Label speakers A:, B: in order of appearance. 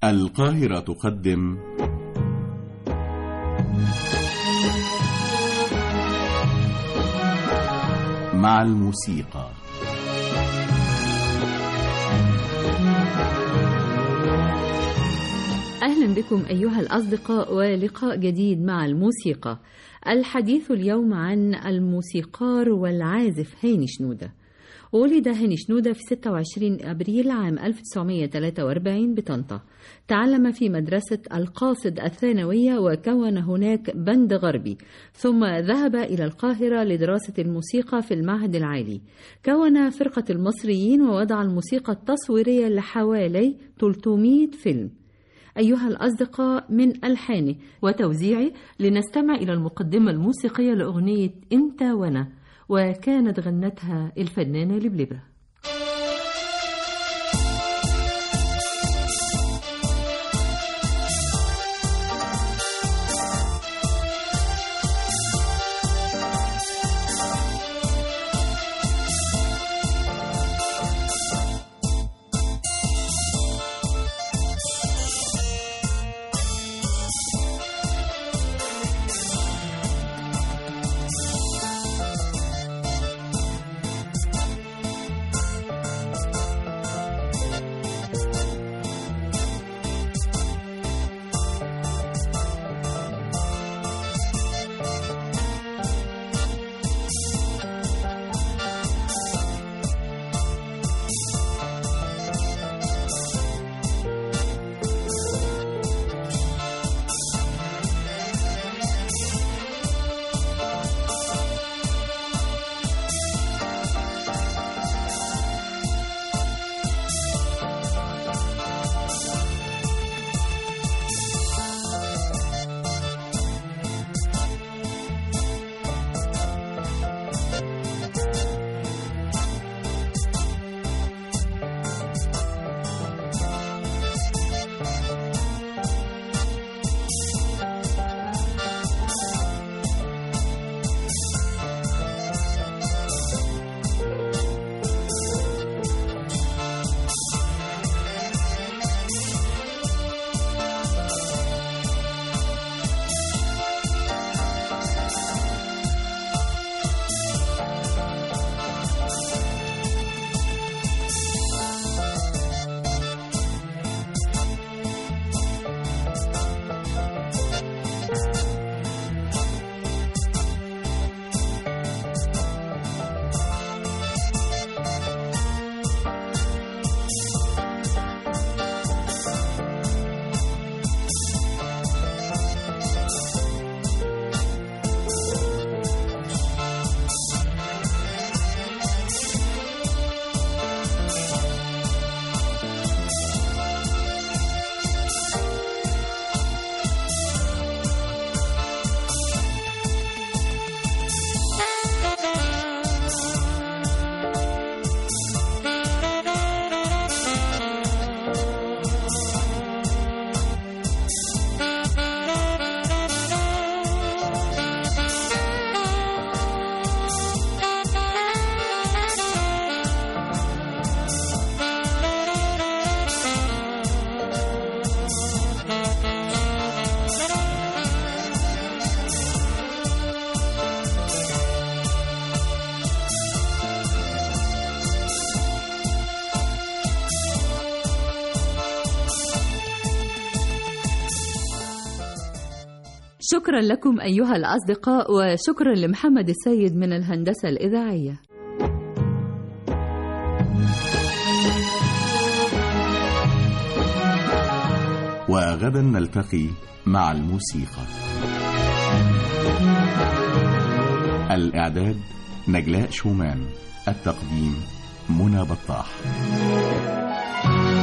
A: القاهرة تقدم مع الموسيقى.
B: أهلا بكم أيها الأصدقاء ولقاء جديد مع الموسيقى. الحديث اليوم عن الموسيقار والعازف هاني شنودة. ولد هاني شنودة في 26 أبريل عام 1943 بطنطا. تعلم في مدرسة القاصد الثانوية وكون هناك بند غربي، ثم ذهب إلى القاهرة لدراسة الموسيقى في المعهد العالي. كون فرقة المصريين ووضع الموسيقى التصويرية لحوالي 300 فيلم. أيها الأصدقاء، من ألحانه وتوزيعه لنستمع إلى المقدمة الموسيقية لأغنية أنت وأنا، وكانت غنتها الفنانة لبلبة. شكرا لكم أيها الأصدقاء، وشكرا لمحمد السيد من الهندسة الإذاعية.
A: وغدا نلتقي مع الموسيقى. الإعداد نجلاء شومان، التقديم منى بطاح.